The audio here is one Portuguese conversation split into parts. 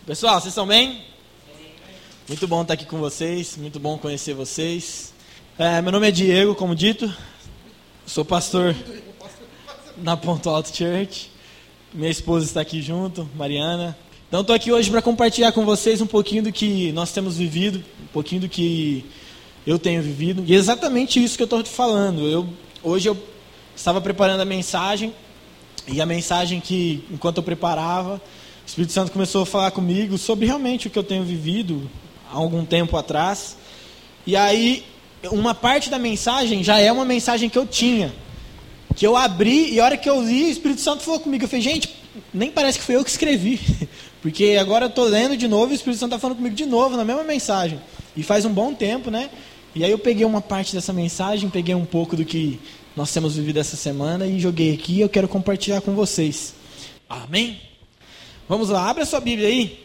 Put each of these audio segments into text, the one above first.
Pessoal, vocês estão bem? Muito bom estar aqui com vocês, muito bom conhecer vocês. Meu nome é Diego, como dito, sou pastor na Ponto Alto Church. Minha esposa está aqui junto, Mariana. Então estou aqui hoje para compartilhar com vocês um pouquinho do que nós temos vivido, um pouquinho do que eu tenho vivido. E é exatamente isso que eu estou te falando. Hoje eu estava preparando a mensagem, e a mensagem que, enquanto eu preparava, o Espírito Santo começou a falar comigo sobre realmente o que eu tenho vivido há algum tempo atrás. E aí, uma parte da mensagem já é uma mensagem que eu tinha, que eu abri, e a hora que eu li, o Espírito Santo falou comigo. Eu falei, gente, nem parece que foi eu que escrevi, porque agora eu estou lendo de novo e o Espírito Santo está falando comigo de novo, na mesma mensagem. E faz um bom tempo, né? E aí eu peguei uma parte dessa mensagem, peguei um pouco do que nós temos vivido essa semana e joguei aqui, e eu quero compartilhar com vocês. Amém? Vamos lá, abre a sua Bíblia aí,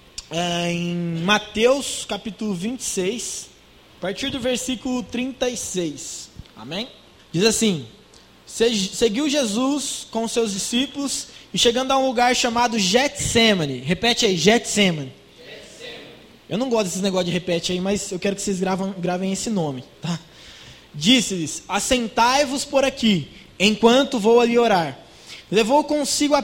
em Mateus capítulo 26, a partir do versículo 36, amém? Diz assim: seguiu Jesus com seus discípulos e chegando a um lugar chamado Getsemane, repete aí, Getsemane. Eu não gosto desses negócios de repete aí, mas eu quero que vocês gravem esse nome, tá? Disse-lhes: assentai-vos por aqui, enquanto vou ali orar. Levou consigo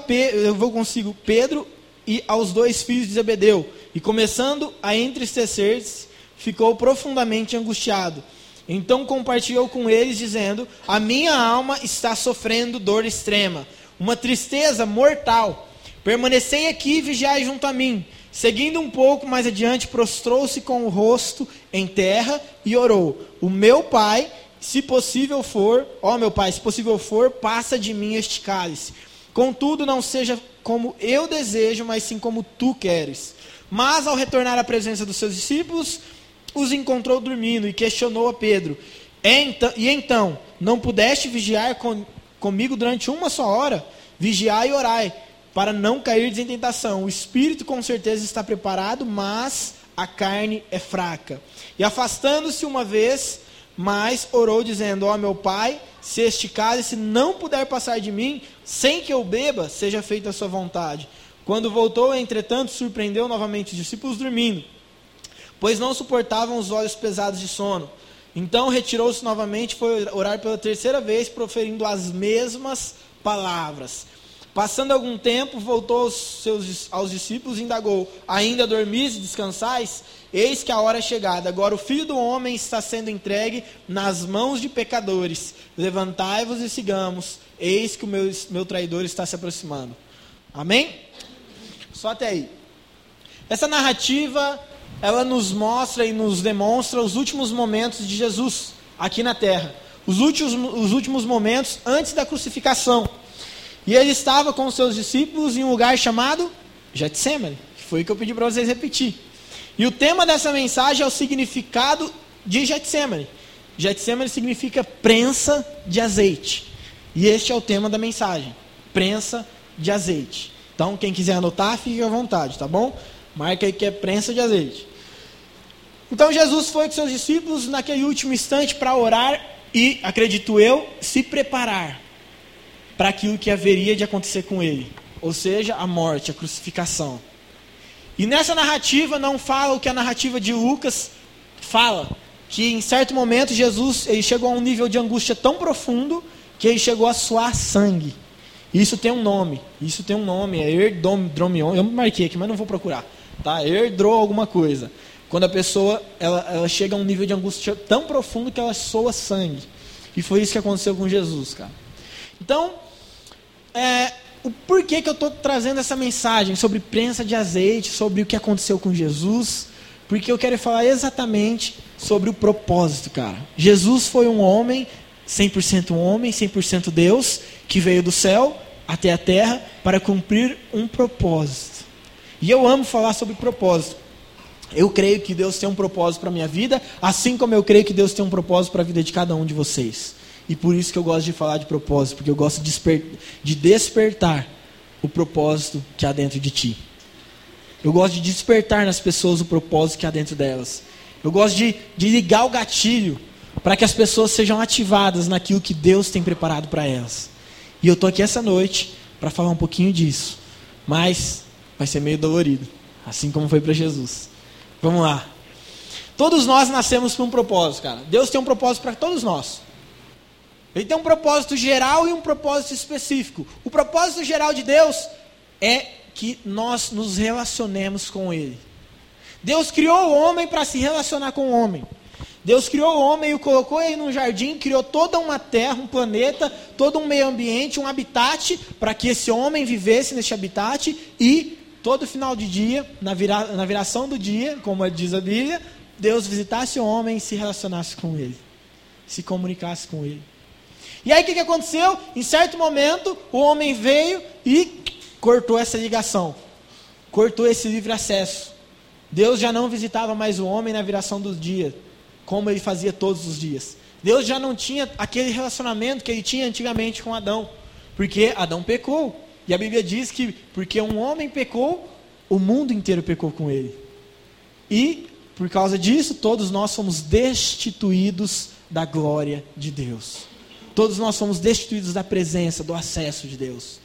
Pedro e aos 2 filhos de Zebedeu, e começando a entristecer-se, ficou profundamente angustiado. Então compartilhou com eles, dizendo: a minha alma está sofrendo dor extrema, uma tristeza mortal. Permanecei aqui e vigiai junto a mim. Seguindo um pouco mais adiante, prostrou-se com o rosto em terra e orou: o meu pai, se possível for, meu pai, se possível for, passa de mim este cálice. Contudo, não seja como eu desejo, mas sim como tu queres. Mas ao retornar à presença dos seus discípulos, os encontrou dormindo e questionou a Pedro: então, não pudeste vigiar comigo durante uma só hora? Vigiai e orai, para não cairdes em tentação. O espírito com certeza está preparado, mas a carne é fraca. E afastando-se uma vez mais, orou dizendo: meu pai, se este cálice não puder passar de mim, sem que eu beba, seja feita a sua vontade. Quando voltou, entretanto, surpreendeu novamente os discípulos dormindo, pois não suportavam os olhos pesados de sono. Então retirou-se novamente e foi orar pela 3ª vez, proferindo as mesmas palavras. Passando algum tempo, voltou aos discípulos e indagou: ainda dormis e descansais? Eis que a hora é chegada. Agora o Filho do Homem está sendo entregue nas mãos de pecadores. Levantai-vos e sigamos. Eis que o meu traidor está se aproximando. Amém? Só até aí. Essa narrativa, ela nos mostra e nos demonstra os últimos momentos de Jesus aqui na terra. Os últimos momentos antes da crucificação. E ele estava com os seus discípulos em um lugar chamado Getsemane, que foi o que eu pedi para vocês repetir. E o tema dessa mensagem é o significado de Getsemane. Getsemane significa prensa de azeite. E este é o tema da mensagem: prensa de azeite. Então, quem quiser anotar, fique à vontade, tá bom? Marca aí que é prensa de azeite. Então, Jesus foi com seus discípulos naquele último instante para orar e, acredito eu, se preparar para aquilo que haveria de acontecer com ele, ou seja, a morte, a crucificação. E nessa narrativa não fala o que a narrativa de Lucas fala, que em certo momento Jesus ele chegou a um nível de angústia tão profundo que ele chegou a suar sangue. Isso tem um nome, é erdromion, eu marquei aqui, mas não vou procurar, tá? Erdro alguma coisa. Quando a pessoa ela chega a um nível de angústia tão profundo que ela soa sangue. E foi isso que aconteceu com Jesus, cara. Então, o porquê que eu estou trazendo essa mensagem sobre prensa de azeite, sobre o que aconteceu com Jesus? Porque eu quero falar exatamente sobre o propósito, cara. Jesus foi um homem, 100% Deus, que veio do céu até a terra para cumprir um propósito. E eu amo falar sobre propósito. Eu creio que Deus tem um propósito para a minha vida, assim como eu creio que Deus tem um propósito para a vida de cada um de vocês. E por isso que eu gosto de falar de propósito, porque eu gosto de despertar o propósito que há dentro de ti. Eu gosto de despertar nas pessoas o propósito que há dentro delas. Eu gosto de ligar o gatilho para que as pessoas sejam ativadas naquilo que Deus tem preparado para elas. E eu estou aqui essa noite para falar um pouquinho disso, mas vai ser meio dolorido. Assim como foi para Jesus. Vamos lá. Todos nós nascemos por um propósito, cara. Deus tem um propósito para todos nós. Ele tem um propósito geral e um propósito específico. O propósito geral de Deus é que nós nos relacionemos com Ele. Deus criou o homem para se relacionar com o homem. Deus criou o homem e o colocou ele num jardim, criou toda uma terra, um planeta, todo um meio ambiente, um habitat, para que esse homem vivesse nesse habitat e todo final de dia, na viração do dia, como diz a Bíblia, Deus visitasse o homem e se relacionasse com ele, se comunicasse com ele. E aí o que aconteceu? Em certo momento, o homem veio e cortou essa ligação, cortou esse livre acesso. Deus já não visitava mais o homem na viração do dia, como ele fazia todos os dias. Deus já não tinha aquele relacionamento que ele tinha antigamente com Adão, porque Adão pecou. E a Bíblia diz que porque um homem pecou, o mundo inteiro pecou com ele. E por causa disso, todos nós somos destituídos da glória de Deus. Todos nós somos destituídos da presença, do acesso de Deus.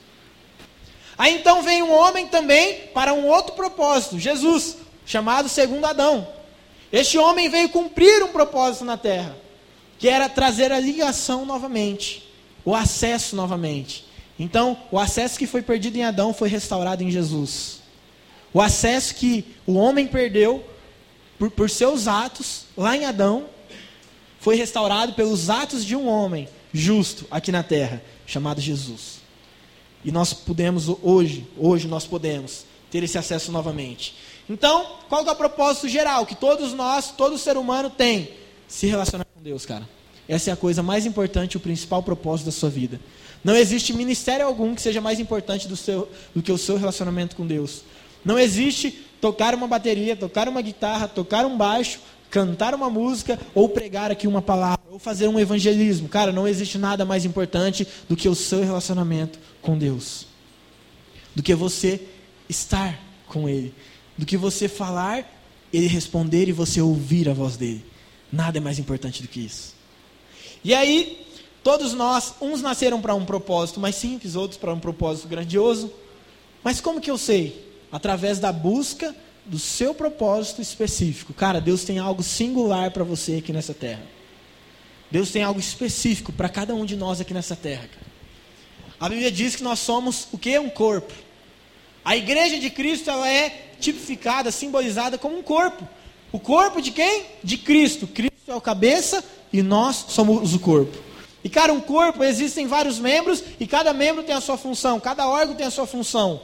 Aí então vem um homem também para um outro propósito, Jesus, chamado segundo Adão. Este homem veio cumprir um propósito na terra, que era trazer a ligação novamente, o acesso novamente. Então, o acesso que foi perdido em Adão foi restaurado em Jesus. O acesso que o homem perdeu por seus atos, lá em Adão, foi restaurado pelos atos de um homem justo aqui na terra, chamado Jesus. E nós podemos hoje nós podemos ter esse acesso novamente. Então, qual que é o propósito geral que todos nós, todo ser humano tem? Se relacionar com Deus, cara. Essa é a coisa mais importante, o principal propósito da sua vida. Não existe ministério algum que seja mais importante do que o seu relacionamento com Deus. Não existe tocar uma bateria, tocar uma guitarra, tocar um baixo, cantar uma música, ou pregar aqui uma palavra, ou fazer um evangelismo. Cara, não existe nada mais importante do que o seu relacionamento com Deus. Do que você estar com Ele. Do que você falar, Ele responder e você ouvir a voz dEle. Nada é mais importante do que isso. E aí, todos nós, uns nasceram para um propósito mais simples, outros para um propósito grandioso. Mas como que eu sei? Através da busca do seu propósito específico. Cara, Deus tem algo singular para você aqui nessa terra. Deus tem algo específico para cada um de nós aqui nessa terra, cara. A Bíblia diz que nós somos o quê? Um corpo. A igreja de Cristo, ela é tipificada, simbolizada como um corpo. O corpo de quem? De Cristo. Cristo é o cabeça e nós somos o corpo. E cara, um corpo, existem vários membros e cada membro tem a sua função, cada órgão tem a sua função.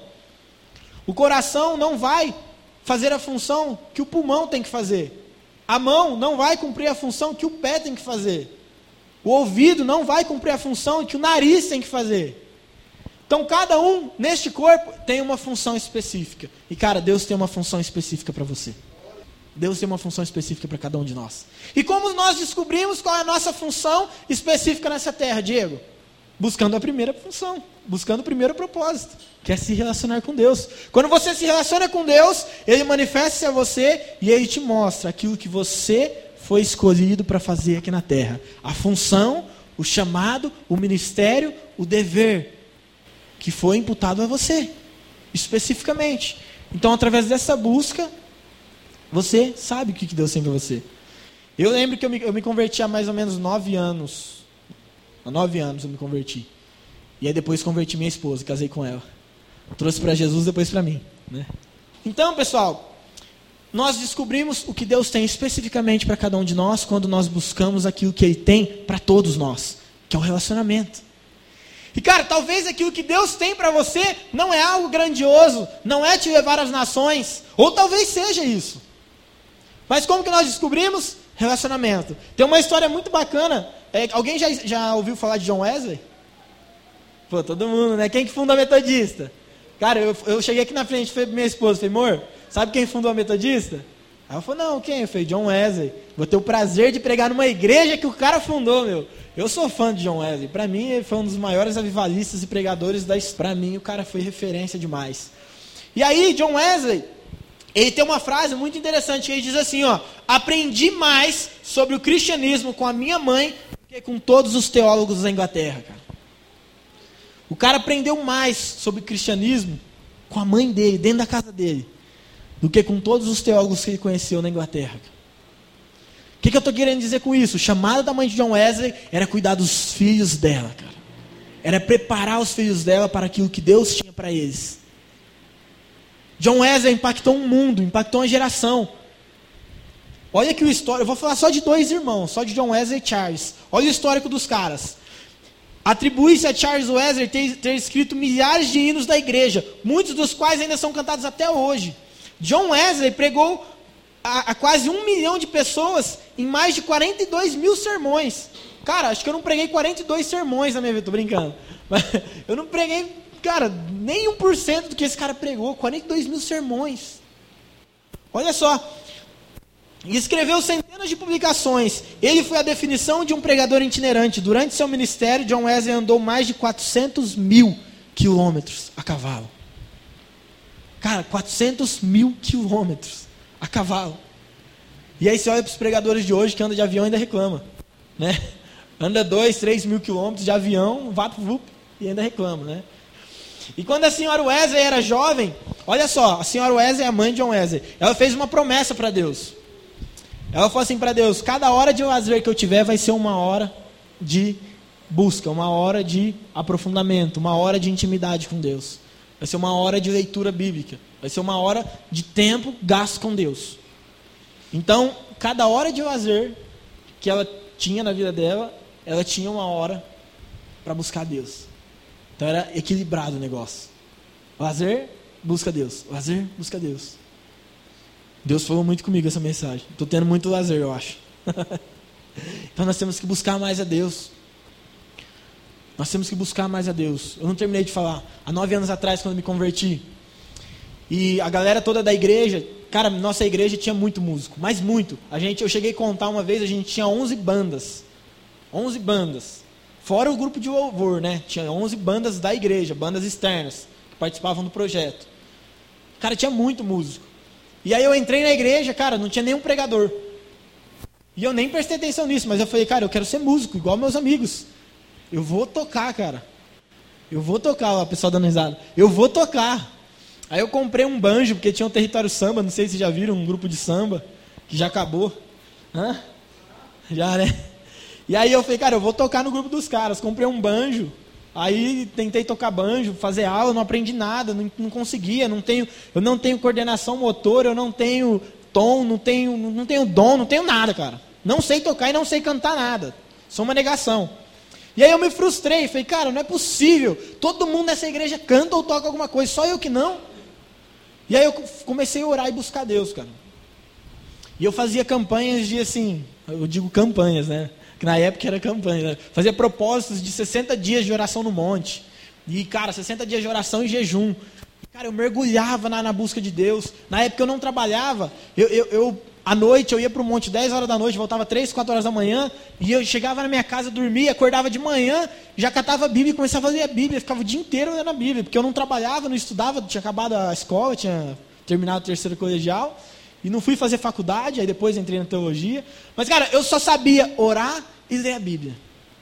O coração não vai fazer a função que o pulmão tem que fazer. A mão não vai cumprir a função que o pé tem que fazer. O ouvido não vai cumprir a função que o nariz tem que fazer. Então cada um neste corpo tem uma função específica. E cara, Deus tem uma função específica para você. Deus tem uma função específica para cada um de nós. E como nós descobrimos qual é a nossa função específica nessa terra, Diego? Buscando a primeira função, buscando o primeiro propósito, que é se relacionar com Deus. Quando você se relaciona com Deus, Ele manifesta-se a você e Ele te mostra aquilo que você foi escolhido para fazer aqui na terra. A função, o chamado, o ministério, o dever que foi imputado a você, especificamente. Então, através dessa busca, você sabe o que Deus tem para você. Eu lembro que eu me converti há mais ou menos 9 anos. Há 9 anos eu me converti. E aí depois converti minha esposa, casei com ela. Trouxe para Jesus, depois para mim, né? Então, pessoal, nós descobrimos o que Deus tem especificamente para cada um de nós quando nós buscamos aquilo que Ele tem para todos nós, que é o relacionamento. E cara, talvez aquilo que Deus tem para você não é algo grandioso, não é te levar às nações, ou talvez seja isso. Mas como que nós descobrimos? Relacionamento. Tem uma história muito bacana. Alguém já ouviu falar de John Wesley? Pô, todo mundo, né? Quem que fundou a Metodista? Cara, eu cheguei aqui na frente, falei pra minha esposa, falei, amor, sabe quem fundou a Metodista? Aí ela falou, não, quem? Eu falei, John Wesley. Vou ter o prazer de pregar numa igreja que o cara fundou, meu. Eu sou fã de John Wesley. Para mim, ele foi um dos maiores avivalistas e pregadores da história. Para mim, o cara foi referência demais. E aí, John Wesley, ele tem uma frase muito interessante, que ele diz assim, ó, aprendi mais sobre o cristianismo com a minha mãe do que com todos os teólogos da Inglaterra, cara. O cara aprendeu mais sobre o cristianismo com a mãe dele, dentro da casa dele, do que com todos os teólogos que ele conheceu na Inglaterra. O que eu estou querendo dizer com isso? O chamado da mãe de John Wesley era cuidar dos filhos dela, cara. Era preparar os filhos dela para aquilo que Deus tinha para eles. John Wesley impactou um mundo, impactou uma geração. Olha que o histórico, eu vou falar só de 2 irmãos, só de John Wesley e Charles. Olha o histórico dos caras. Atribui-se a Charles Wesley ter escrito milhares de hinos da igreja, muitos dos quais ainda são cantados até hoje. John Wesley pregou a quase 1 milhão de pessoas em mais de 42 mil sermões. Cara, acho que eu não preguei 42 sermões na minha vida, tô brincando. Mas eu não preguei, cara, nem 1% do que esse cara pregou, 42 mil sermões. Olha só. E escreveu centenas de publicações. Ele foi a definição de um pregador itinerante. Durante seu ministério, John Wesley andou mais de 400 mil quilômetros a cavalo. Cara, 400 mil quilômetros a cavalo. E aí você olha para os pregadores de hoje que andam de avião e ainda reclama, né? Anda 2, 3 mil quilômetros de avião, e ainda reclama, né? E quando a senhora Wesley era jovem, olha só, a senhora Wesley, a mãe de John Wesley, ela fez uma promessa para Deus. Ela falou assim para Deus: cada hora de lazer que eu tiver vai ser uma hora de busca, uma hora de aprofundamento, uma hora de intimidade com Deus. Vai ser uma hora de leitura bíblica. Vai ser uma hora de tempo gasto com Deus. Então, cada hora de lazer que ela tinha na vida dela, ela tinha uma hora para buscar Deus. Então era equilibrado o negócio. Lazer, busca Deus. Lazer, busca Deus. Deus falou muito comigo essa mensagem. Estou tendo muito lazer, eu acho. Então nós temos que buscar mais a Deus. Nós temos que buscar mais a Deus. Eu não terminei de falar. Há 9 anos atrás, quando eu me converti, e a galera toda da igreja, cara, nossa igreja tinha muito músico, mas muito. Eu cheguei a contar uma vez, a gente tinha 11 bandas. 11 bandas. Fora o grupo de louvor, né? Tinha 11 bandas da igreja, bandas externas, que participavam do projeto. Cara, tinha muito músico. E aí eu entrei na igreja, cara, não tinha nenhum pregador. E eu nem prestei atenção nisso, mas eu falei, cara, eu quero ser músico, igual meus amigos. Eu vou tocar, cara. Eu vou tocar, ó, o pessoal dando risada. Eu vou tocar. Aí eu comprei um banjo, porque tinha um Território Samba, não sei se vocês já viram, um grupo de samba, que já acabou. Hã? Já, né? E aí eu falei, cara, eu vou tocar no grupo dos caras. Comprei um banjo. Aí tentei tocar banjo, fazer aula, não aprendi nada, não conseguia, eu não tenho coordenação motora, eu não tenho tom, não tenho dom, não tenho nada, cara. Não sei tocar e não sei cantar nada. Sou uma negação. E aí eu me frustrei, falei, cara, não é possível. Todo mundo nessa igreja canta ou toca alguma coisa, só eu que não. E aí eu comecei a orar e buscar Deus, cara. E eu fazia campanhas de assim, eu digo campanhas, né? Que na época era campanha, né? Fazia propósitos de 60 dias de oração no monte. E, cara, 60 dias de oração e jejum. E, cara, eu mergulhava na busca de Deus. Na época eu não trabalhava. À noite eu ia para o monte 10 horas da noite, voltava 3, 4 horas da manhã. E eu chegava na minha casa, dormia, acordava de manhã, já catava a Bíblia e começava a ler a Bíblia. Eu ficava o dia inteiro lendo a Bíblia, porque eu não trabalhava, não estudava, tinha acabado a escola, tinha terminado o 3º colegial. E não fui fazer faculdade, aí depois entrei na teologia. Mas, cara, eu só sabia orar e ler a Bíblia.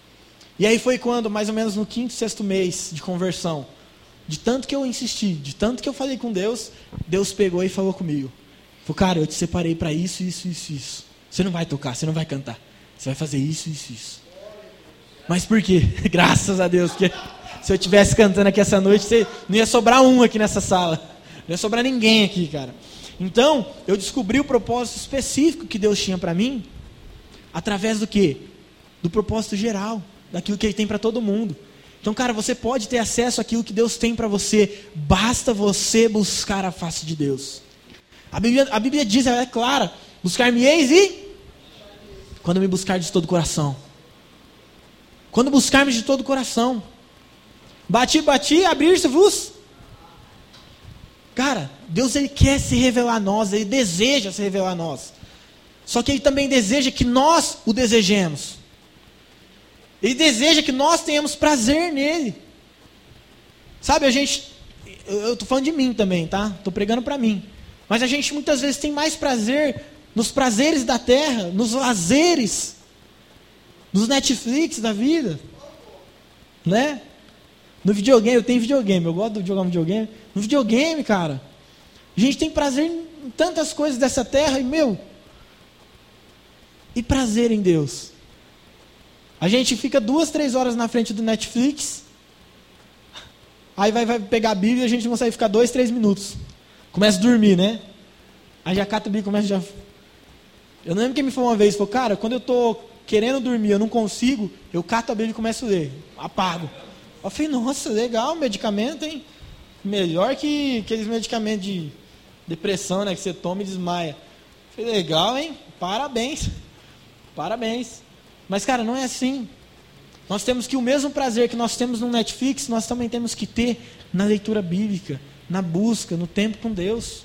E aí foi quando, mais ou menos no 5º, 6º mês de conversão, de tanto que eu insisti, de tanto que eu falei com Deus, Deus pegou e falou comigo. Falou, cara, eu te separei para isso, isso, isso, isso. Você não vai tocar, você não vai cantar. Você vai fazer isso, isso, isso. Mas por quê? Graças a Deus, porque se eu estivesse cantando aqui essa noite, não ia sobrar um aqui nessa sala. Não ia sobrar ninguém aqui, cara. Então, eu descobri o propósito específico que Deus tinha para mim, através do quê? Do propósito geral, daquilo que Ele tem para todo mundo. Então, cara, você pode ter acesso àquilo que Deus tem para você, basta você buscar a face de Deus. A Bíblia diz, ela é clara, buscar-me-eis e... quando me buscar de todo o coração. Quando buscarmos de todo o coração. Bati, abrir-se-vos. Cara, Deus, Ele quer se revelar a nós, Ele deseja se revelar a nós. Só que Ele também deseja que nós o desejemos. Ele deseja que nós tenhamos prazer nele. Sabe, eu estou falando de mim também, tá? Estou pregando para mim. Mas a gente muitas vezes tem mais prazer nos prazeres da terra, nos lazeres, nos Netflix da vida, né? No videogame, eu tenho videogame, eu gosto de jogar videogame. No videogame, cara, a gente tem prazer em tantas coisas dessa terra e prazer em Deus. A gente fica 2, 3 horas na frente do Netflix, aí vai pegar a Bíblia e a gente não consegue ficar 2, 3 minutos. Começa a dormir, né? Aí já cata a Bíblia e começa já... Eu não lembro quem me falou uma vez, falou, cara, quando eu estou querendo dormir, eu não consigo, eu cato a Bíblia e começo a ler, apago. Eu falei, nossa, legal, medicamento, hein? Melhor que aqueles medicamentos de depressão, né, que você toma e desmaia. Eu falei, legal, hein? Parabéns. Parabéns. Mas, cara, não é assim. Nós temos que o mesmo prazer que nós temos no Netflix, nós também temos que ter na leitura bíblica, na busca, no tempo com Deus.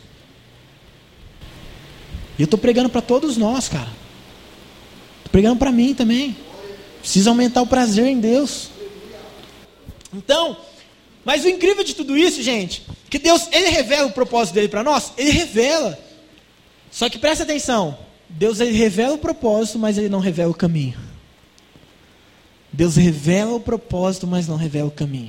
E eu estou pregando para todos nós, cara. Estou pregando para mim também. Preciso aumentar o prazer em Deus. Então, mas o incrível de tudo isso, gente, que Deus, Ele revela o propósito dele para nós, Ele revela. Só que presta atenção, Deus, Ele revela o propósito, mas Ele não revela o caminho. Deus revela o propósito, mas não revela o caminho.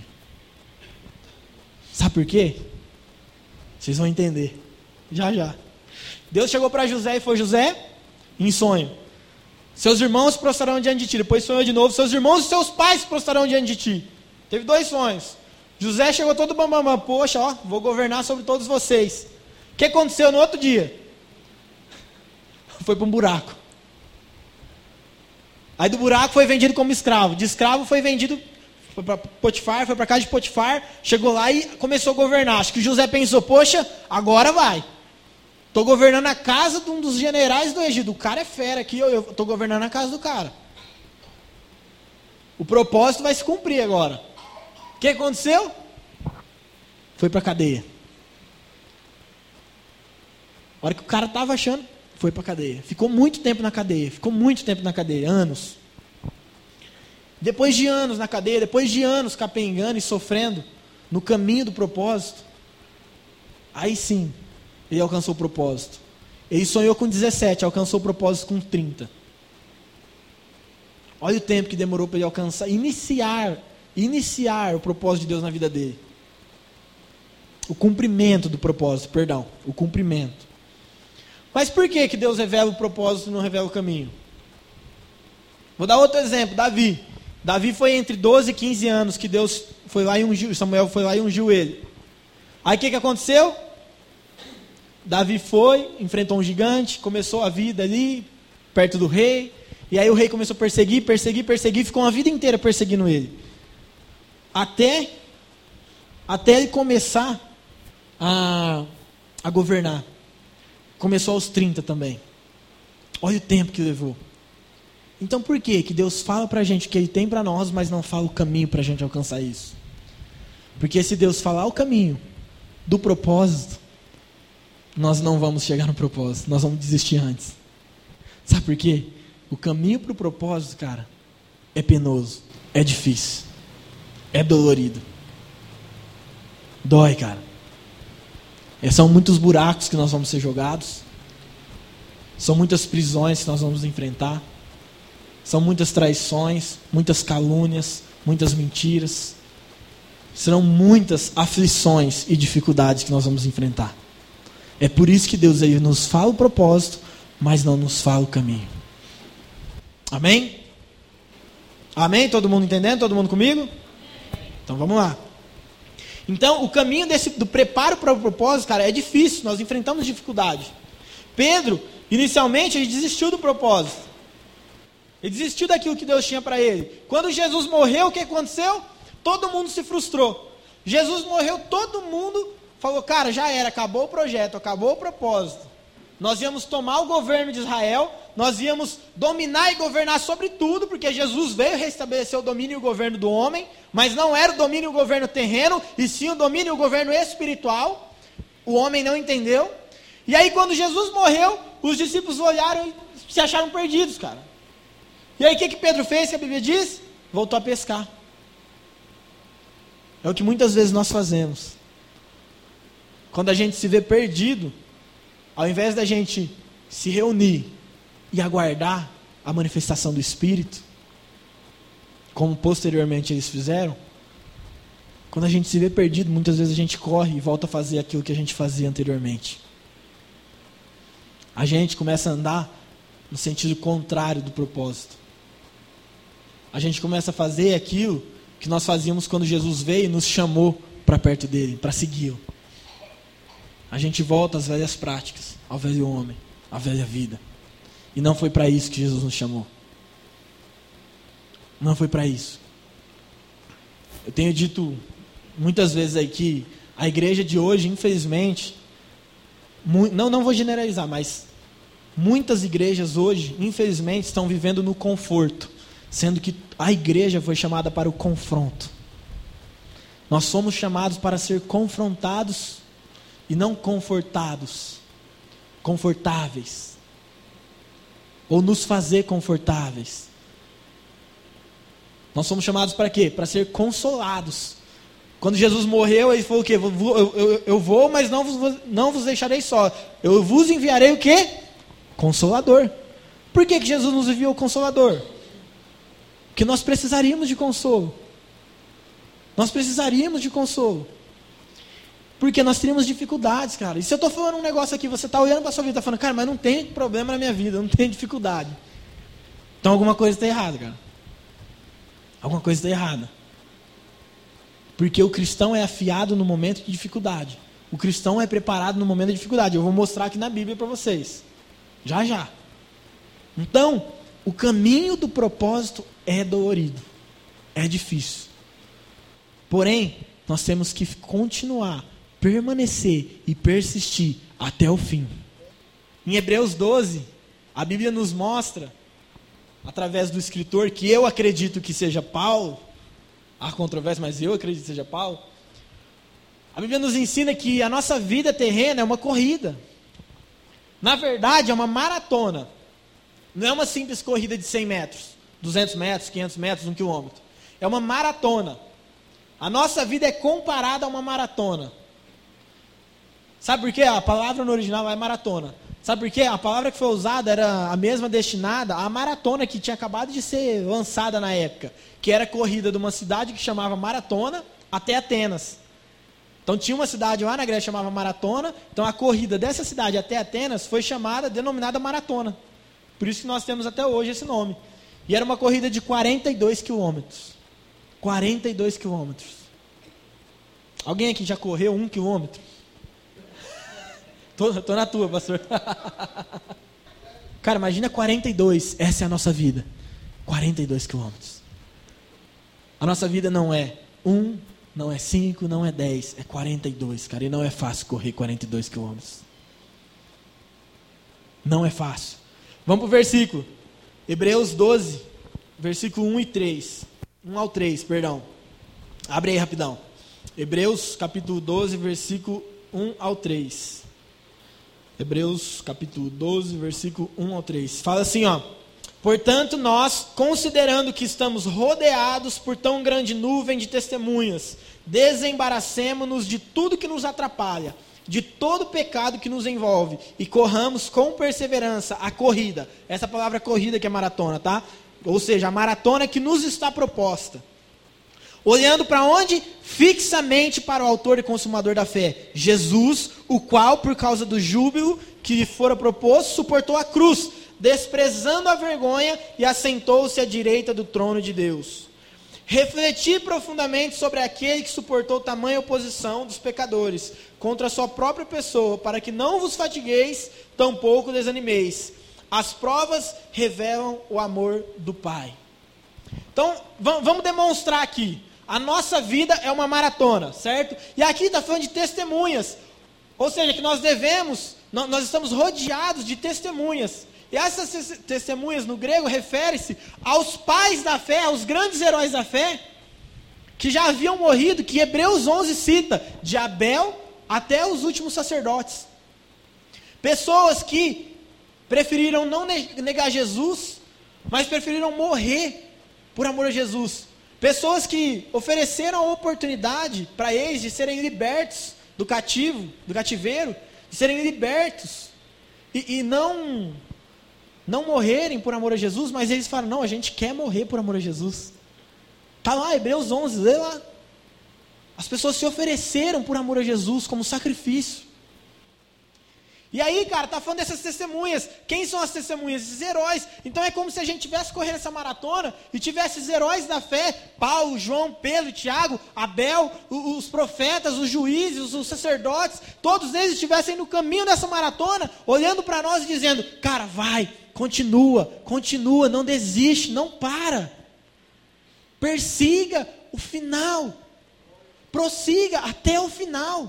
Sabe por quê? Vocês vão entender. Já. Deus chegou para José e falou, José, em sonho, seus irmãos prostrarão diante de ti. Depois sonhou de novo, seus irmãos e seus pais prostrarão diante de ti. Teve 2 sonhos. José chegou todo bambambam, poxa, ó, vou governar sobre todos vocês. O que aconteceu no outro dia? Foi para um buraco. Aí do buraco foi vendido como escravo. De escravo foi vendido, foi para Potifar, foi para casa de Potifar, chegou lá e começou a governar. Acho que José pensou, poxa, agora vai. Estou governando a casa de um dos generais do Egito. O cara é fera aqui, eu estou governando a casa do cara. O propósito vai se cumprir agora. O que aconteceu? Foi para a cadeia. A hora que o cara estava achando, foi para a cadeia. Ficou muito tempo na cadeia. Anos. Depois de anos na cadeia, depois de anos capengando e sofrendo no caminho do propósito, aí sim, ele alcançou o propósito. Ele sonhou com 17, alcançou o propósito com 30. Olha o tempo que demorou para ele alcançar, iniciar o propósito de Deus na vida dele. O cumprimento do propósito, o cumprimento. Mas por que Deus revela o propósito e não revela o caminho? Vou dar outro exemplo, Davi. Davi foi entre 12 e 15 anos que Deus foi lá e ungiu, Samuel foi lá e ungiu ele. Aí o que aconteceu? Davi foi, enfrentou um gigante, começou a vida ali, perto do rei, e aí o rei começou a perseguir, ficou uma vida inteira perseguindo ele. Até ele começar a governar. Começou aos 30 também. Olha o tempo que levou. Então por que Deus fala pra gente o que Ele tem para nós, mas não fala o caminho para a gente alcançar isso? Porque se Deus falar o caminho do propósito, nós não vamos chegar no propósito, nós vamos desistir antes. Sabe por quê? O caminho para o propósito, cara, é penoso, é difícil, é dolorido. Dói, cara. São muitos buracos que nós vamos ser jogados. São muitas prisões que nós vamos enfrentar. São muitas traições, muitas calúnias, muitas mentiras. Serão muitas aflições e dificuldades que nós vamos enfrentar. É por isso que Deus ele nos fala o propósito, mas não nos fala o caminho. Amém? Amém? Todo mundo entendendo? Todo mundo comigo? Então vamos lá. Então o caminho do preparo para o propósito, cara, é difícil. Nós enfrentamos dificuldade. Pedro, inicialmente, ele desistiu do propósito. Ele desistiu daquilo que Deus tinha para ele. Quando Jesus morreu, o que aconteceu? Todo mundo se frustrou. Jesus morreu, todo mundo falou, cara, já era, acabou o projeto, acabou o propósito. Nós íamos tomar o governo de Israel, nós íamos dominar e governar sobre tudo, porque Jesus veio restabelecer o domínio e o governo do homem, mas não era o domínio e o governo terreno, e sim o domínio e o governo espiritual. O homem não entendeu. E aí quando Jesus morreu, os discípulos olharam e se acharam perdidos, cara. E aí o que Pedro fez, que a Bíblia diz? Voltou a pescar. É o que muitas vezes nós fazemos. Quando a gente se vê perdido, ao invés da gente se reunir e aguardar a manifestação do Espírito, como posteriormente eles fizeram, quando a gente se vê perdido, muitas vezes a gente corre e volta a fazer aquilo que a gente fazia anteriormente. a gente começa a andar no sentido contrário do propósito. A gente começa a fazer aquilo que nós fazíamos quando Jesus veio e nos chamou para perto dele, para segui-lo. A gente volta às velhas práticas, ao velho homem, à velha vida. E não foi para isso que Jesus nos chamou. Não foi para isso. Eu tenho dito muitas vezes aí que a igreja de hoje, infelizmente, não vou generalizar, mas muitas igrejas hoje, infelizmente, estão vivendo no conforto, sendo que a igreja foi chamada para o confronto. Nós somos chamados para ser confrontados e não confortados, confortáveis, ou nos fazer confortáveis. Nós somos chamados para quê? Para ser consolados. Quando Jesus morreu, ele falou o quê? Eu vou, mas não vos deixarei só. Eu vos enviarei o quê? Consolador. Por que Jesus nos enviou o Consolador? Porque nós precisaríamos de consolo. Nós precisaríamos de consolo. Porque nós teríamos dificuldades, cara. E se eu estou falando um negócio aqui, você está olhando para a sua vida e está falando, cara, mas não tem problema na minha vida, não tem dificuldade. Então alguma coisa está errada, cara. Alguma coisa está errada. Porque o cristão é afiado no momento de dificuldade. O cristão é preparado no momento de dificuldade. Eu vou mostrar aqui na Bíblia para vocês. Já. Então, o caminho do propósito é dolorido. É difícil. Porém, nós temos que continuar, permanecer e persistir até o fim. Em Hebreus 12, a Bíblia nos mostra, através do escritor, que eu acredito que seja Paulo, há controvérsia, mas eu acredito que seja Paulo. A Bíblia nos ensina que a nossa vida terrena é uma corrida. Na verdade, é uma maratona. Não é uma simples corrida de 100 metros, 200 metros, 500 metros, 1 quilômetro. É uma maratona. A nossa vida é comparada a uma maratona. Sabe por quê? A palavra no original é maratona. Sabe por quê? A palavra que foi usada era a mesma destinada à maratona que tinha acabado de ser lançada na época, que era a corrida de uma cidade que chamava Maratona até Atenas. Então tinha uma cidade lá na Grécia que chamava Maratona, então a corrida dessa cidade até Atenas foi denominada Maratona. Por isso que nós temos até hoje esse nome. E era uma corrida de 42 quilômetros. 42 quilômetros. Alguém aqui já correu 1 quilômetro? Tô na tua, pastor. Cara, imagina 42. Essa é a nossa vida. 42 quilômetros. A nossa vida não é 1, não é 5, não é 10. É 42, cara. E não é fácil correr 42 quilômetros. Não é fácil. Vamos para o versículo. Hebreus 12, versículo 1 e 3. 1 ao 3, perdão. Abre aí rapidão. Hebreus capítulo 12, versículo 1 ao 3. Hebreus capítulo 12, versículo 1 ao 3. Fala assim, ó. Portanto, nós, considerando que estamos rodeados por tão grande nuvem de testemunhas, desembaracemo-nos de tudo que nos atrapalha, de todo pecado que nos envolve, e corramos com perseverança a corrida. Essa palavra corrida que é maratona, tá? Ou seja, a maratona que nos está proposta. Olhando para onde? Fixamente para o autor e consumador da fé, Jesus, o qual, por causa do júbilo que lhe fora proposto, suportou a cruz, desprezando a vergonha, e assentou-se à direita do trono de Deus. Refleti profundamente sobre aquele que suportou tamanha oposição dos pecadores contra a sua própria pessoa, para que não vos fatigueis, tampouco desanimeis. As provas revelam o amor do Pai. Então, vamos demonstrar aqui. A nossa vida é uma maratona, certo? E aqui está falando de testemunhas. Ou seja, que nós estamos rodeados de testemunhas. E essas testemunhas no grego refere-se aos pais da fé, aos grandes heróis da fé, que já haviam morrido, que Hebreus 11 cita, de Abel até os últimos sacerdotes. Pessoas que preferiram não negar Jesus, mas preferiram morrer por amor a Jesus. Pessoas que ofereceram a oportunidade para eles de serem libertos do cativeiro, de serem libertos e não morrerem por amor a Jesus, mas eles falam, não, a gente quer morrer por amor a Jesus. Está lá, Hebreus 11, lê lá. As pessoas se ofereceram por amor a Jesus como sacrifício. E aí, cara, tá falando dessas testemunhas. Quem são as testemunhas? Esses heróis. Então é como se a gente tivesse correndo essa maratona e tivesse esses heróis da fé, Paulo, João, Pedro, Tiago, Abel, os profetas, os juízes, os sacerdotes, todos eles estivessem no caminho dessa maratona, olhando para nós e dizendo, cara, vai, continua, não desiste, não para. Persiga o final. Prossiga até o final.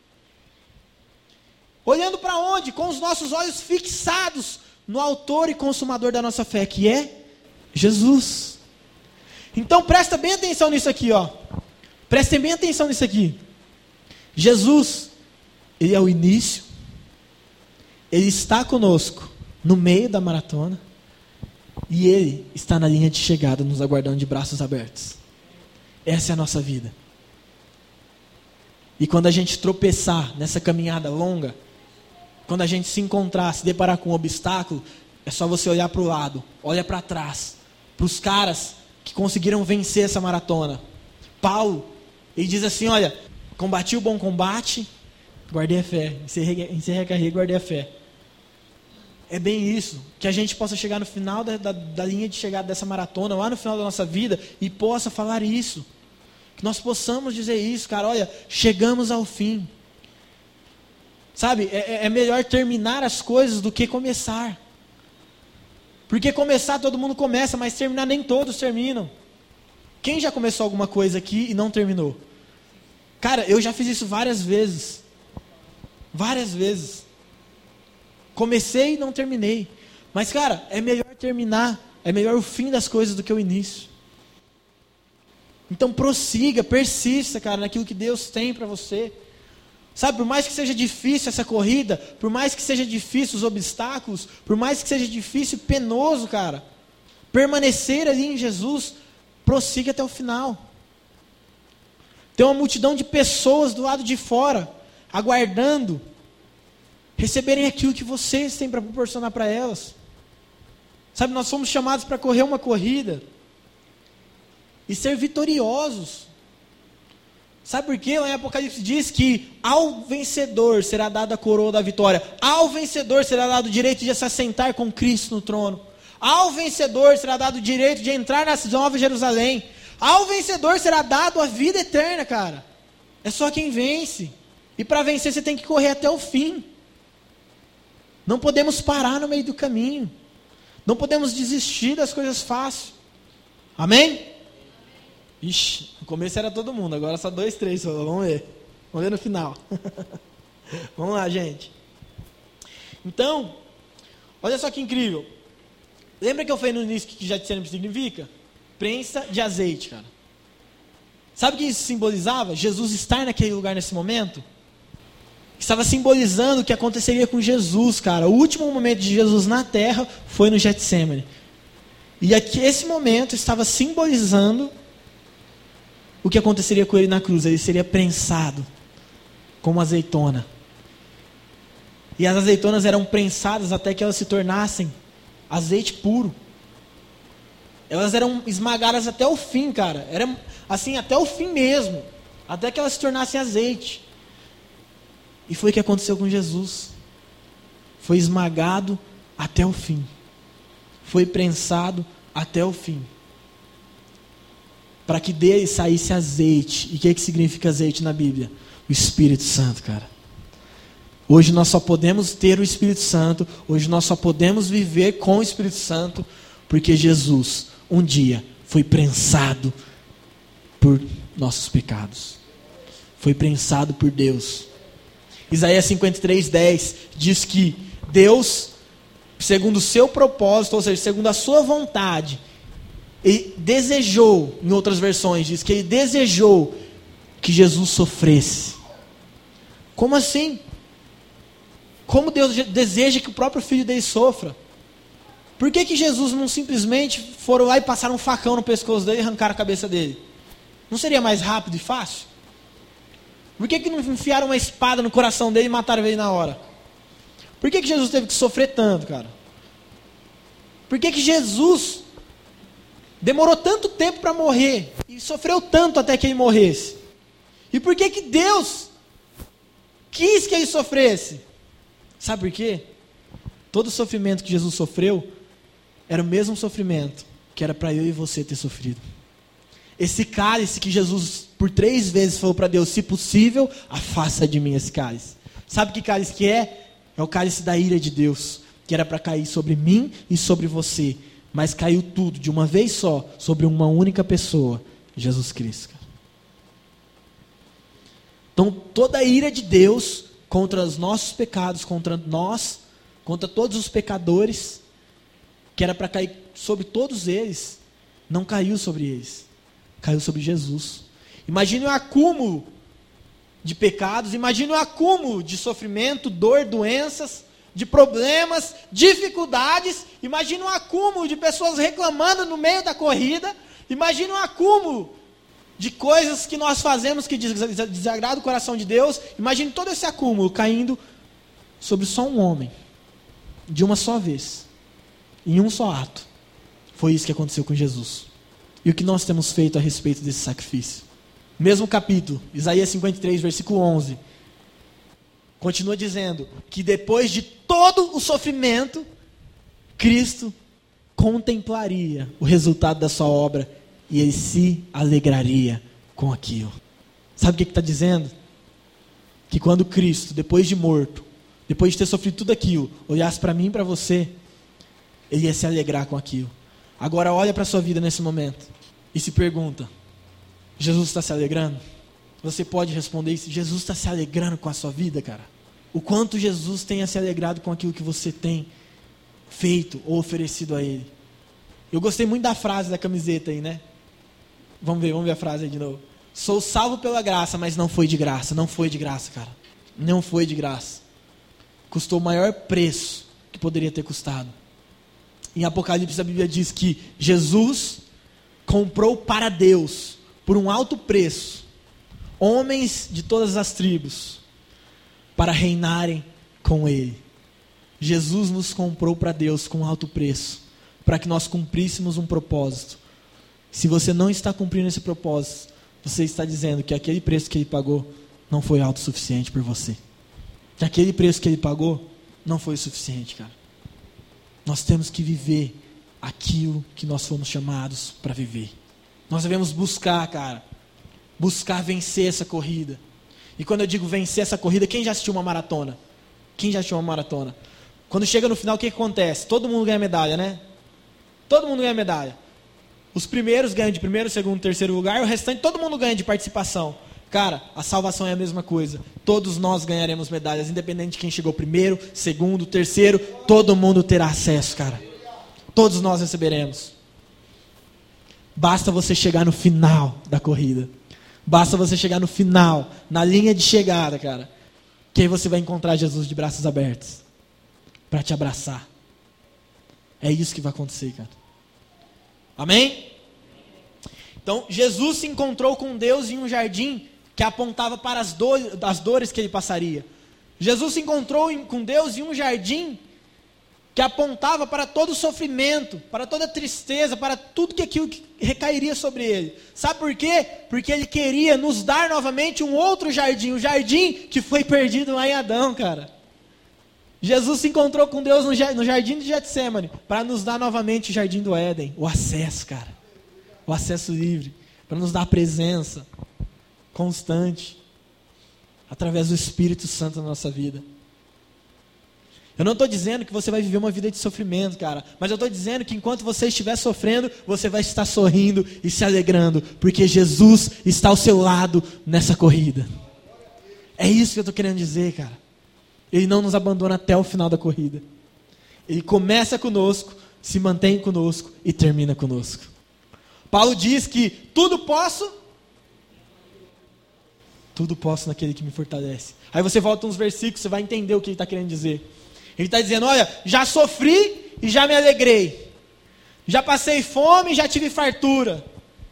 Olhando para onde? Com os nossos olhos fixados no autor e consumador da nossa fé, que é Jesus. Então presta bem atenção nisso aqui, ó. Prestem bem atenção nisso aqui. Jesus, ele é o início. Ele está conosco no meio da maratona. E ele está na linha de chegada, nos aguardando de braços abertos. Essa é a nossa vida. E quando a gente tropeçar nessa caminhada longa, quando a gente se encontrar, se deparar com um obstáculo, é só você olhar para o lado, olha para trás, para os caras que conseguiram vencer essa maratona. Paulo, ele diz assim, olha, combati o bom combate, guardei a fé, encerrei a carreira e guardei a fé. É bem isso, que a gente possa chegar no final da linha de chegada dessa maratona, lá no final da nossa vida, e possa falar isso. Que nós possamos dizer isso, cara, olha, chegamos ao fim. Sabe, é melhor terminar as coisas do que começar. Porque começar todo mundo começa, mas terminar nem todos terminam. Quem já começou alguma coisa aqui e não terminou? Cara, eu já fiz isso várias vezes. Várias vezes. Comecei e não terminei. Mas, cara, é melhor terminar, é melhor o fim das coisas do que o início. Então prossiga, persista, cara, naquilo que Deus tem para você. Sabe, por mais que seja difícil essa corrida, por mais que seja difícil os obstáculos, por mais que seja difícil e penoso, cara, permanecer ali em Jesus, prossiga até o final. Tem uma multidão de pessoas do lado de fora, aguardando, receberem aquilo que vocês têm para proporcionar para elas. Sabe, nós fomos chamados para correr uma corrida e ser vitoriosos. Sabe por quê? Lá em Apocalipse diz que ao vencedor será dada a coroa da vitória. Ao vencedor será dado o direito de se assentar com Cristo no trono. Ao vencedor será dado o direito de entrar na Nova Jerusalém. Ao vencedor será dado a vida eterna, cara. É só quem vence. E para vencer você tem que correr até o fim. Não podemos parar no meio do caminho. Não podemos desistir das coisas fáceis. Amém? Ixi, no começo era todo mundo, agora só 2, 3, vamos ver. Vamos ver no final. Vamos lá, gente. Então, olha só que incrível. Lembra que eu falei no início que Getsemane significa? Prensa de azeite, cara. Sabe o que isso simbolizava? Jesus estar naquele lugar nesse momento? Estava simbolizando o que aconteceria com Jesus, cara. O último momento de Jesus na terra foi no Getsemane. E aqui, esse momento estava simbolizando o que aconteceria com ele na cruz. Ele seria prensado como azeitona. E as azeitonas eram prensadas até que elas se tornassem azeite puro. Elas eram esmagadas até o fim, cara. Era assim, até o fim mesmo. Até que elas se tornassem azeite. E foi o que aconteceu com Jesus. Foi esmagado até o fim. Foi prensado até o fim. Para que dele saísse azeite. E o que significa azeite na Bíblia? O Espírito Santo, cara. Hoje nós só podemos ter o Espírito Santo. Hoje nós só podemos viver com o Espírito Santo. Porque Jesus, um dia, foi prensado por nossos pecados. Foi prensado por Deus. Isaías 53:10 diz que Deus, segundo o seu propósito, ou seja, segundo a sua vontade, ele desejou, em outras versões diz que ele desejou que Jesus sofresse. Como assim? Como Deus deseja que o próprio filho dele sofra? Por que Jesus não simplesmente foram lá e passaram um facão no pescoço dele e arrancaram a cabeça dele? Não seria mais rápido e fácil? Por que não enfiaram uma espada no coração dele e mataram ele na hora? Por que Jesus teve que sofrer tanto, cara? Por que Jesus demorou tanto tempo para morrer e sofreu tanto até que ele morresse? E por que Deus quis que ele sofresse? Sabe por quê? Todo o sofrimento que Jesus sofreu era o mesmo sofrimento que era para eu e você ter sofrido. Esse cálice que Jesus por 3 vezes falou para Deus, se possível, afasta de mim esse cálice. Sabe que cálice que é? É o cálice da ira de Deus, que era para cair sobre mim e sobre você. Mas caiu tudo, de uma vez só, sobre uma única pessoa, Jesus Cristo. Então toda a ira de Deus contra os nossos pecados, contra nós, contra todos os pecadores, que era para cair sobre todos eles, não caiu sobre eles, caiu sobre Jesus. Imagine o acúmulo de pecados, imagine o acúmulo de sofrimento, dor, doenças, de problemas, dificuldades, imagine um acúmulo de pessoas reclamando no meio da corrida, imagine um acúmulo de coisas que nós fazemos que desagradam o coração de Deus, imagine todo esse acúmulo caindo sobre só um homem, de uma só vez, em um só ato. Foi isso que aconteceu com Jesus. E o que nós temos feito a respeito desse sacrifício? Mesmo capítulo, Isaías 53, versículo 11, continua dizendo que depois de todo o sofrimento, Cristo contemplaria o resultado da sua obra e ele se alegraria com aquilo. Sabe o que está dizendo? Que quando Cristo, depois de morto, depois de ter sofrido tudo aquilo, olhasse para mim e para você, ele ia se alegrar com aquilo. Agora olha para a sua vida nesse momento e se pergunta, Jesus está se alegrando? Você pode responder isso, Jesus está se alegrando com a sua vida, cara? O quanto Jesus tenha se alegrado com aquilo que você tem feito ou oferecido a Ele. Eu gostei muito da frase da camiseta aí, né? Vamos ver a frase aí de novo. Sou salvo pela graça, mas não foi de graça. Não foi de graça, cara. Não foi de graça. Custou o maior preço que poderia ter custado. Em Apocalipse a Bíblia diz que Jesus comprou para Deus, por um alto preço, homens de todas as tribos, para reinarem com Ele. Jesus nos comprou para Deus com alto preço, para que nós cumpríssemos um propósito. Se você não está cumprindo esse propósito, você está dizendo que aquele preço que Ele pagou não foi alto o suficiente por você. Que aquele preço que Ele pagou não foi o suficiente, cara. Nós temos que viver aquilo que nós fomos chamados para viver. Nós devemos buscar, cara, buscar vencer essa corrida. E quando eu digo vencer essa corrida, quem já assistiu uma maratona? Quem já assistiu uma maratona? Quando chega no final, o que acontece? Todo mundo ganha medalha, né? Todo mundo ganha medalha. Os primeiros ganham de primeiro, segundo, terceiro lugar, e o restante todo mundo ganha de participação. Cara, a salvação é a mesma coisa. Todos nós ganharemos medalhas, independente de quem chegou primeiro, segundo, terceiro, todo mundo terá acesso, cara. Todos nós receberemos. Basta você chegar no final da corrida. Basta você chegar no final, na linha de chegada, cara. Que aí você vai encontrar Jesus de braços abertos para te abraçar. É isso que vai acontecer, cara. Amém? Então, Jesus se encontrou com Deus em um jardim que apontava para as dores que ele passaria. Jesus se encontrou com Deus em um jardim que apontava para todo o sofrimento, para toda a tristeza, para tudo que aquilo que recairia sobre ele. Sabe por quê? Porque ele queria nos dar novamente um outro jardim, o jardim que foi perdido lá em Adão, cara. Jesus se encontrou com Deus no jardim de Getsemane para nos dar novamente o jardim do Éden, o acesso, cara. O acesso livre, para nos dar a presença constante, através do Espírito Santo na nossa vida. Eu não estou dizendo que você vai viver uma vida de sofrimento, cara, mas eu estou dizendo que enquanto você estiver sofrendo, você vai estar sorrindo e se alegrando, porque Jesus está ao seu lado nessa corrida. É isso que eu estou querendo dizer, cara. Ele não nos abandona até o final da corrida. Ele começa conosco, se mantém conosco e termina conosco. Paulo diz que tudo posso naquele que me fortalece. Aí você volta uns versículos, você vai entender o que ele está querendo dizer. Ele está dizendo, olha, já sofri e já me alegrei. Já passei fome e já tive fartura.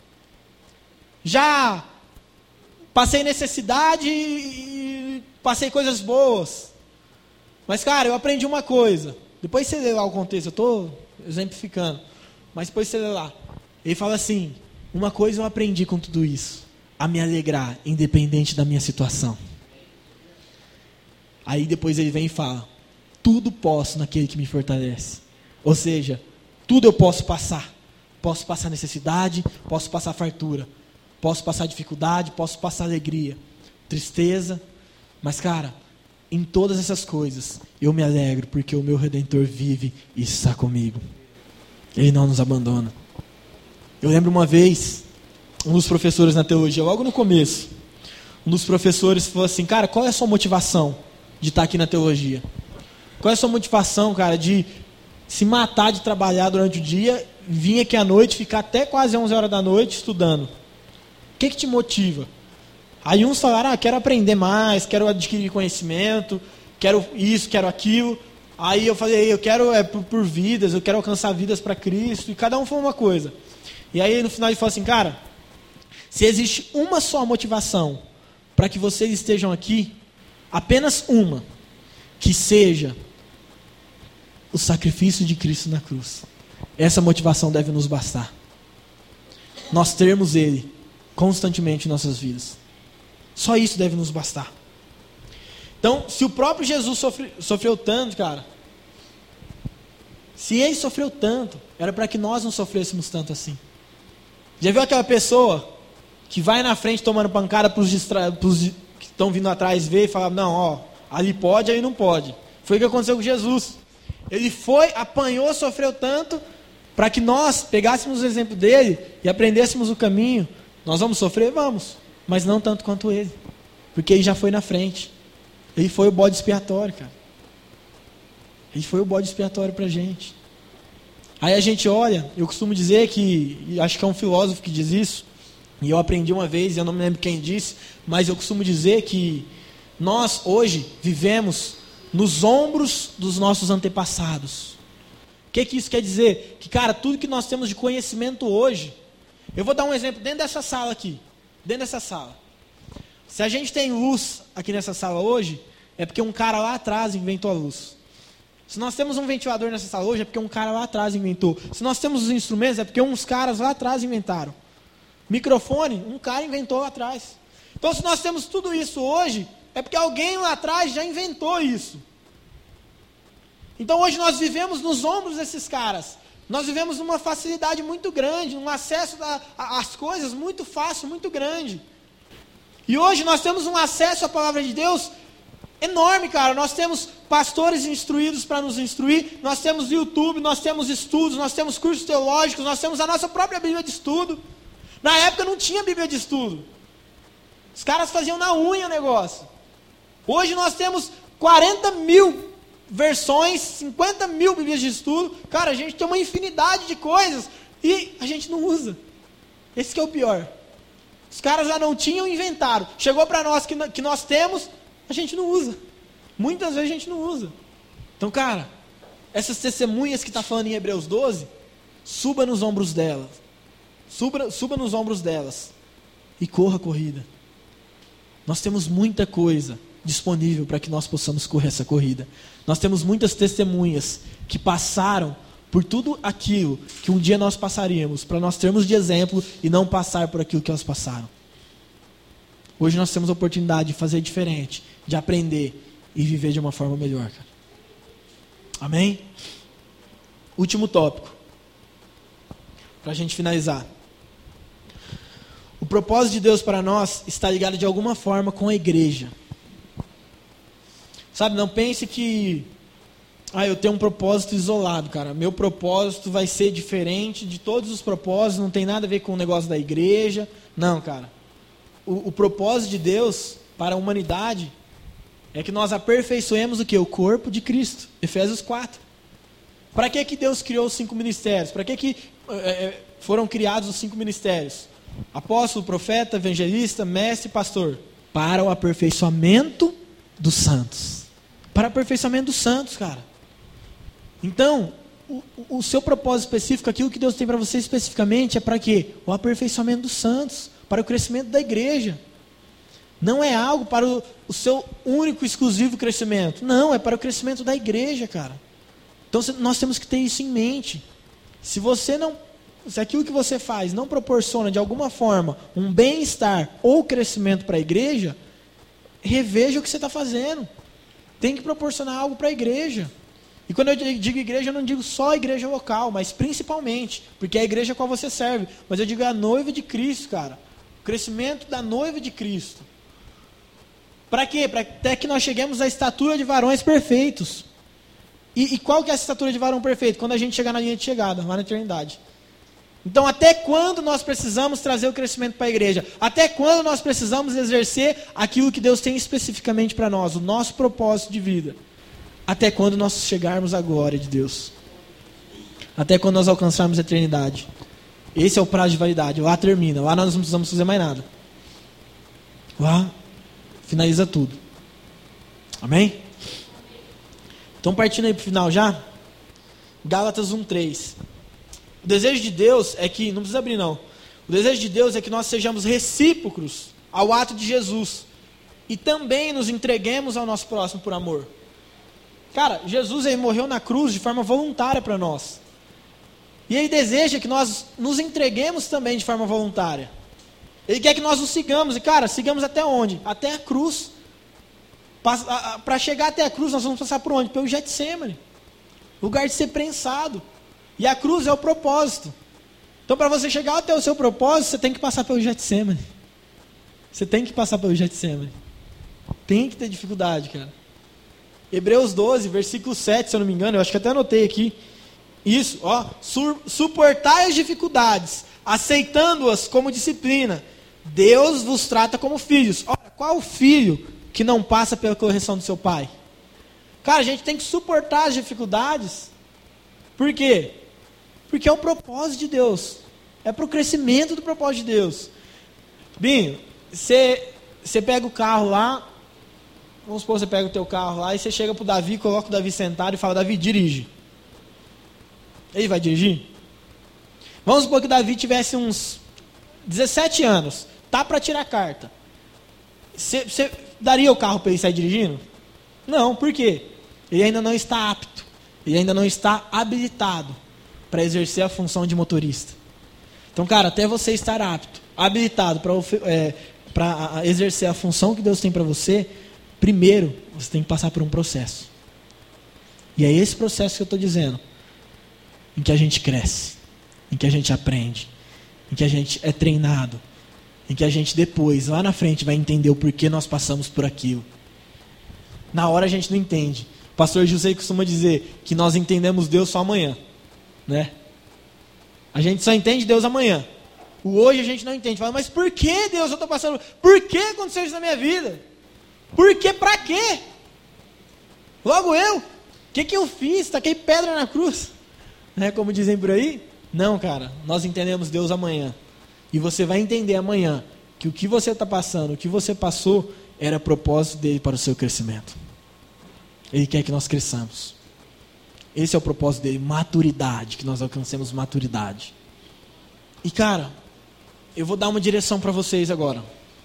Já passei necessidade e passei coisas boas. Mas, cara, eu aprendi uma coisa. Depois você lê lá o contexto, eu estou exemplificando. Mas depois você lê lá. Ele fala assim, uma coisa eu aprendi com tudo isso. A me alegrar, independente da minha situação. Aí depois ele vem e fala, tudo posso naquele que me fortalece. Ou seja, tudo eu posso passar. Posso passar necessidade, posso passar fartura, posso passar dificuldade, posso passar alegria, tristeza. Mas, cara, em todas essas coisas, eu me alegro, porque o meu Redentor vive e está comigo. Ele não nos abandona. Eu lembro uma vez, um dos professores na teologia, logo no começo, um dos professores falou assim: cara, qual é a sua motivação de estar aqui na teologia? Qual é a sua motivação, cara, de se matar de trabalhar durante o dia, vir aqui à noite, ficar até quase 11 horas da noite estudando? O que te motiva? Aí uns falaram: quero aprender mais, quero adquirir conhecimento, quero isso, quero aquilo. Aí eu falei: eu quero por vidas, eu quero alcançar vidas para Cristo. E cada um falou uma coisa. E aí no final ele falou assim: cara, se existe uma só motivação para que vocês estejam aqui, apenas uma, que seja o sacrifício de Cristo na cruz. Essa motivação deve nos bastar. Nós termos Ele constantemente em nossas vidas. Só isso deve nos bastar. Então, se o próprio Jesus sofreu tanto, cara, se Ele sofreu tanto, era para que nós não sofrêssemos tanto assim. Já viu aquela pessoa que vai na frente tomando pancada para os que estão vindo atrás ver e falar: não, ó, ali pode, aí não pode. Foi o que aconteceu com Jesus. Ele foi, apanhou, sofreu tanto, para que nós pegássemos o exemplo dele e aprendêssemos o caminho. Nós vamos sofrer? Vamos, mas não tanto quanto ele, porque ele já foi na frente. Ele foi o bode expiatório, cara. Ele foi o bode expiatório para a gente. Aí a gente olha, eu costumo dizer que, acho que é um filósofo que diz isso, e eu aprendi uma vez, eu não me lembro quem disse, mas eu costumo dizer que nós hoje vivemos nos ombros dos nossos antepassados. O que isso quer dizer? Que, cara, tudo que nós temos de conhecimento hoje, eu vou dar um exemplo dentro dessa sala aqui, dentro dessa sala. Se a gente tem luz aqui nessa sala hoje, é porque um cara lá atrás inventou a luz. Se nós temos um ventilador nessa sala hoje, é porque um cara lá atrás inventou. Se nós temos os instrumentos, é porque uns caras lá atrás inventaram. Microfone, um cara inventou lá atrás. Então, se nós temos tudo isso hoje, é porque alguém lá atrás já inventou isso. Então, hoje nós vivemos nos ombros desses caras. Nós vivemos numa facilidade muito grande, um acesso às coisas muito fácil, muito grande. E hoje nós temos um acesso à palavra de Deus enorme, cara. Nós temos pastores instruídos para nos instruir, nós temos YouTube, nós temos estudos, nós temos cursos teológicos, nós temos a nossa própria Bíblia de estudo. Na época não tinha Bíblia de estudo. Os caras faziam na unha o negócio. Hoje nós temos 40 mil versões, 50 mil Bíblias de estudo. Cara, a gente tem uma infinidade de coisas e a gente não usa. Esse que é o pior. Os caras já não tinham, inventaram. Chegou para nós que nós temos, a gente não usa. Muitas vezes a gente não usa. Então, cara, essas testemunhas que está falando em Hebreus 12, suba nos ombros delas. Suba nos ombros delas e corra a corrida. Nós temos muita coisa disponível para que nós possamos correr essa corrida. Nós temos muitas testemunhas que passaram por tudo aquilo que um dia nós passaríamos, para nós termos de exemplo e não passar por aquilo que elas passaram. Hoje nós temos a oportunidade de fazer diferente, de aprender e viver de uma forma melhor, cara. Amém? Último tópico, para a gente finalizar. O propósito de Deus para nós está ligado de alguma forma com a igreja. Sabe, não pense que eu tenho um propósito isolado, cara. Meu propósito vai ser diferente de todos os propósitos, não tem nada a ver com o negócio da igreja. Não, cara. O propósito de Deus para a humanidade é que nós aperfeiçoemos o quê? O corpo de Cristo. Efésios 4. Para que Deus criou os 5 ministérios? Para que foram criados os 5 ministérios? Apóstolo, profeta, evangelista, mestre e pastor. Para o aperfeiçoamento dos santos. Para o aperfeiçoamento dos santos, cara. Então, o seu propósito específico, aquilo que Deus tem para você especificamente, é para quê? O aperfeiçoamento dos santos, para o crescimento da igreja. Não é algo para o seu único, exclusivo crescimento. Não, é para o crescimento da igreja, cara. Então, nós temos que ter isso em mente. Se aquilo que você faz não proporciona, de alguma forma, um bem-estar ou crescimento para a igreja, reveja o que você está fazendo. tem que proporcionar algo para a igreja. E quando eu digo igreja, eu não digo só a igreja local, mas principalmente, porque é a igreja a qual você serve. Mas eu digo a noiva de Cristo, cara. O crescimento da noiva de Cristo. Para quê? Para até que nós cheguemos à estatura de varões perfeitos. E qual que é essa estatura de varão perfeito? Quando a gente chegar na linha de chegada, lá na eternidade. Então, até quando nós precisamos trazer o crescimento para a igreja? Até quando nós precisamos exercer aquilo que Deus tem especificamente para nós, o nosso propósito de vida? Até quando nós chegarmos à glória de Deus. Até quando nós alcançarmos a eternidade. Esse é o prazo de validade. Lá termina. Lá nós não precisamos fazer mais nada. Lá finaliza tudo. Amém? Então, partindo aí para o final já. Gálatas 1:3. O desejo de Deus é que... Não precisa abrir não. O desejo de Deus é que nós sejamos recíprocos ao ato de Jesus. E também nos entreguemos ao nosso próximo por amor. Cara, Jesus ele morreu na cruz de forma voluntária para nós. E Ele deseja que nós nos entreguemos também de forma voluntária. Ele quer que nós o sigamos. E cara, sigamos até onde? Até a cruz. Para chegar até a cruz, nós vamos passar por onde? Pelo Getsemane. Lugar de ser prensado. E a cruz é o propósito. Então, para você chegar até o seu propósito, você tem que passar pelo Getsemane. Você tem que passar pelo Getsemane. Tem que ter dificuldade, cara. Hebreus 12, versículo 7, se eu não me engano, eu acho que até anotei aqui. Isso, ó. Suportai as dificuldades, aceitando-as como disciplina. Deus vos trata como filhos. Ora, qual o filho que não passa pela correção do seu pai? Cara, a gente tem que suportar as dificuldades. Por quê? Porque é o propósito de Deus. É para o crescimento do propósito de Deus. Binho, você pega o carro lá. Vamos supor que você pega o teu carro lá e você chega para o Davi, coloca o Davi sentado e fala: Davi, dirige. Ele vai dirigir? Vamos supor que o Davi tivesse uns 17 anos. Tá para tirar carta. Você daria o carro para ele sair dirigindo? Não, por quê? Ele ainda não está apto. Ele ainda não está habilitado para exercer a função de motorista. Então, cara, até você estar apto, habilitado para exercer a função que Deus tem para você, primeiro, você tem que passar por um processo. E é esse processo que eu estou dizendo. Em que a gente cresce. Em que a gente aprende. Em que a gente é treinado. Em que a gente depois, lá na frente, vai entender o porquê nós passamos por aquilo. Na hora a gente não entende. O pastor José costuma dizer que nós entendemos Deus só amanhã. Né? A gente só entende Deus amanhã. O hoje a gente não entende. Fala, mas por que Deus eu estou passando? Por que aconteceu isso na minha vida? Por que? Pra quê? Logo eu? O que eu fiz? Taquei pedra na cruz? Né, como dizem por aí? Não, cara. Nós entendemos Deus amanhã. E você vai entender amanhã que o que você está passando, o que você passou, era propósito dele para o seu crescimento. Ele quer que nós cresçamos. Esse é o propósito dele, maturidade, que nós alcancemos maturidade. E cara, eu vou dar uma direção para vocês agora.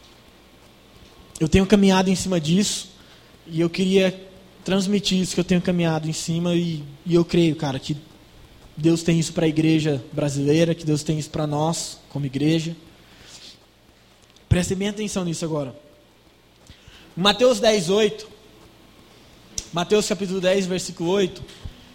Eu tenho caminhado em cima disso, e eu queria transmitir isso que eu tenho caminhado em cima, e eu creio, cara, que Deus tem isso para a igreja brasileira, que Deus tem isso para nós, como igreja. Prestem bem atenção nisso agora. Mateus 10, 8. Mateus capítulo 10, versículo 8.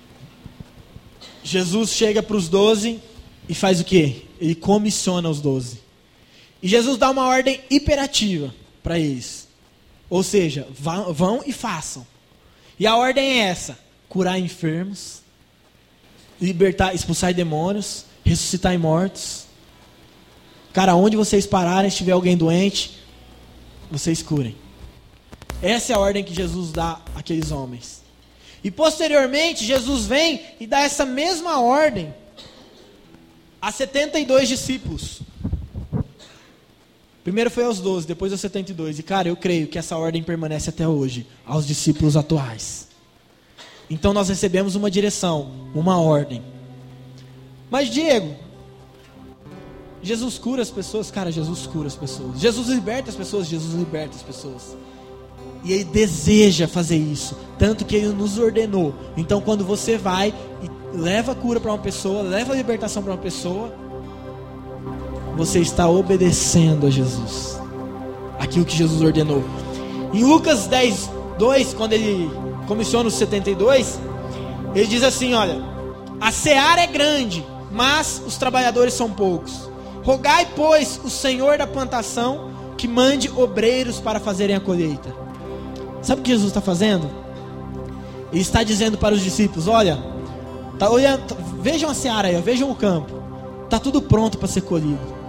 Jesus chega para os 12 e faz o quê? Ele comissiona os 12. E Jesus dá uma ordem imperativa para eles. Ou seja, vão e façam. E a ordem é essa: curar enfermos, libertar, expulsar demônios, ressuscitar mortos. Cara, onde vocês pararem, se tiver alguém doente, vocês curem. Essa é a ordem que Jesus dá àqueles homens. E posteriormente, Jesus vem e dá essa mesma ordem a 72 discípulos. Primeiro foi aos 12, depois aos 72. E cara, eu creio que essa ordem permanece até hoje, aos discípulos atuais. Então nós recebemos uma direção, uma ordem. Mas Diego, Jesus cura as pessoas? Cara, Jesus cura as pessoas. Jesus liberta as pessoas? Jesus liberta as pessoas. E Ele deseja fazer isso, tanto que Ele nos ordenou. Então quando você vai e leva a cura para uma pessoa, leva a libertação para uma pessoa, você está obedecendo a Jesus, aquilo que Jesus ordenou. Em Lucas 10, 2, quando Ele comissiona os 72, ele diz assim, olha, a seara é grande, mas os trabalhadores são poucos. Rogai, pois, o Senhor da plantação que mande obreiros para fazerem a colheita. Sabe o que Jesus está fazendo? Ele está dizendo para os discípulos, olha, tá olhando, vejam a seara aí, vejam o campo, está tudo pronto para ser colhido.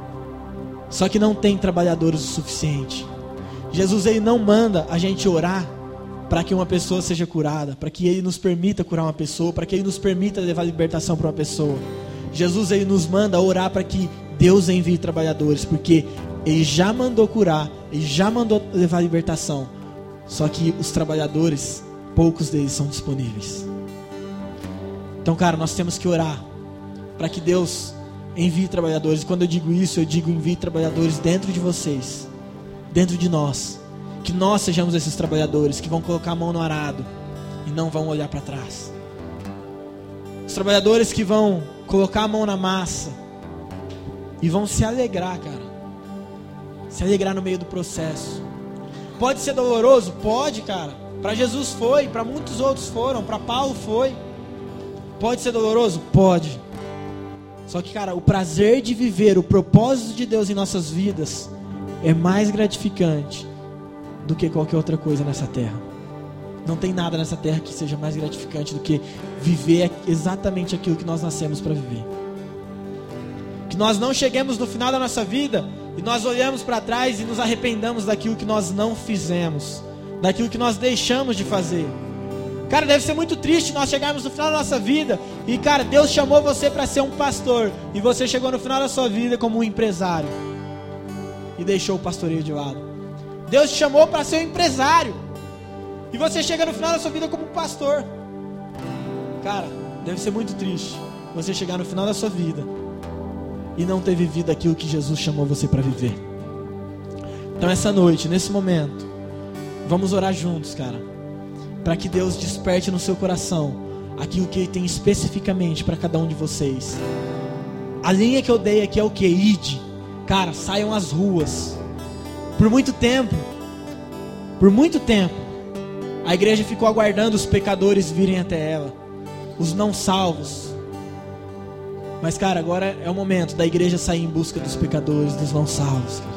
Só que não tem trabalhadores o suficiente. Jesus, ele não manda a gente orar para que uma pessoa seja curada, para que ele nos permita curar uma pessoa, para que ele nos permita levar libertação para uma pessoa. Jesus, ele nos manda orar para que Deus envie trabalhadores, porque ele já mandou curar, ele já mandou levar libertação. Só que os trabalhadores, poucos deles são disponíveis. Então, cara, nós temos que orar para que Deus envie trabalhadores. E quando eu digo isso, eu digo envie trabalhadores dentro de vocês, dentro de nós. Que nós sejamos esses trabalhadores que vão colocar a mão no arado e não vão olhar para trás. Os trabalhadores que vão colocar a mão na massa e vão se alegrar, cara. Se alegrar no meio do processo. Pode ser doloroso? Pode, cara. Para Jesus foi, para muitos outros foram, para Paulo foi. Pode ser doloroso? Pode. Só que, cara, o prazer de viver o propósito de Deus em nossas vidas é mais gratificante do que qualquer outra coisa nessa terra. Não tem nada nessa terra que seja mais gratificante do que viver exatamente aquilo que nós nascemos para viver. Que nós não cheguemos no final da nossa vida e nós olhamos para trás e nos arrependamos daquilo que nós não fizemos, daquilo que nós deixamos de fazer. Cara, deve ser muito triste nós chegarmos no final da nossa vida e, cara, Deus chamou você para ser um pastor e você chegou no final da sua vida como um empresário e deixou o pastoreio de lado. Deus te chamou para ser um empresário e você chega no final da sua vida como um pastor. Cara, deve ser muito triste você chegar no final da sua vida e não ter vivido aquilo que Jesus chamou você para viver. Então essa noite, nesse momento, vamos orar juntos, cara, para que Deus desperte no seu coração aquilo que Ele tem especificamente para cada um de vocês. A linha que eu dei aqui é o que? Ide. Cara, saiam às ruas. Por muito tempo, a igreja ficou aguardando os pecadores virem até ela, os não salvos. Mas, cara, agora é o momento da igreja sair em busca dos pecadores, dos não salvos, cara.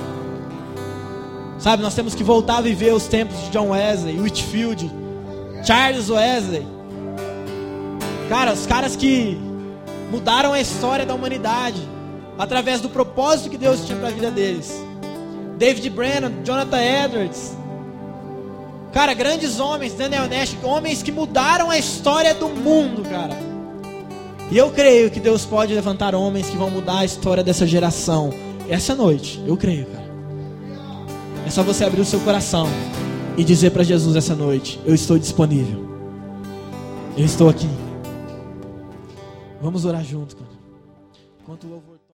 Sabe, nós temos que voltar a viver os tempos de John Wesley, Whitefield, Charles Wesley. Cara, os caras que mudaram a história da humanidade através do propósito que Deus tinha para a vida deles. David Brennan, Jonathan Edwards. Cara, grandes homens, Daniel Nash, homens que mudaram a história do mundo, cara. E eu creio que Deus pode levantar homens que vão mudar a história dessa geração. Essa noite, eu creio, cara. É só você abrir o seu coração e dizer para Jesus essa noite: eu estou disponível, eu estou aqui. Vamos orar juntos, cara. Enquanto o louvor